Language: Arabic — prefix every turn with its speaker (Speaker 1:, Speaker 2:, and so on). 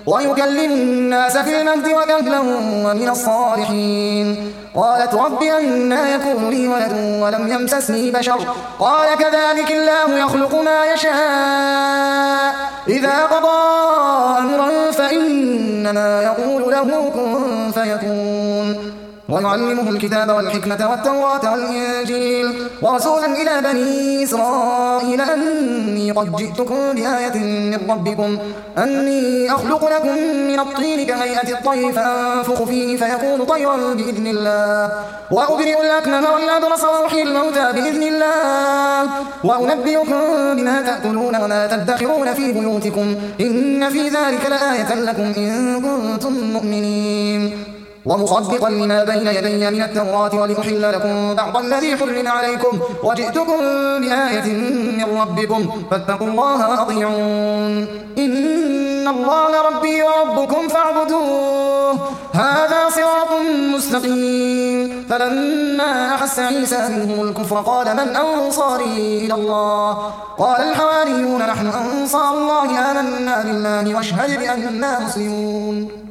Speaker 1: ويكلم الناس في المهد وكهلا ومن الصالحين. قالت رب أنى يكون لي ولد ولم يمسسني بشر قال كذلك الله يخلق ما يشاء إذا قضى أمرا فإنما يقول له كن فيكون. ويعلمه الكتاب والحكمة والتوراة والإنجيل ورسولا إلى بني إسرائيل أني قد جئتكم بآية من ربكم أني أخلق لكم من الطين كهيئة الطير فأنفخ فيه فيكون طيرا بإذن الله وأبرئ الأكمه والأبرص وأحيي الموتى بإذن الله وأنبئكم بما تأكلون وما تدخرون في بيوتكم إن في ذلك لآية لكم إن كنتم مؤمنين. ومصدقا لما بين يدي من التوراة ولأحل لكم بعض الذي حرم عليكم وجئتكم بآية من ربكم فاتقوا الله وأطيعون إن الله ربي وربكم فاعبدوه هذا صراط مستقيم. فلما أحس عيسى منهم الكفر قال من أنصاري إلى الله قال الحواريون نحن أنصار الله آمنا بالله واشهد بأننا مسلمون.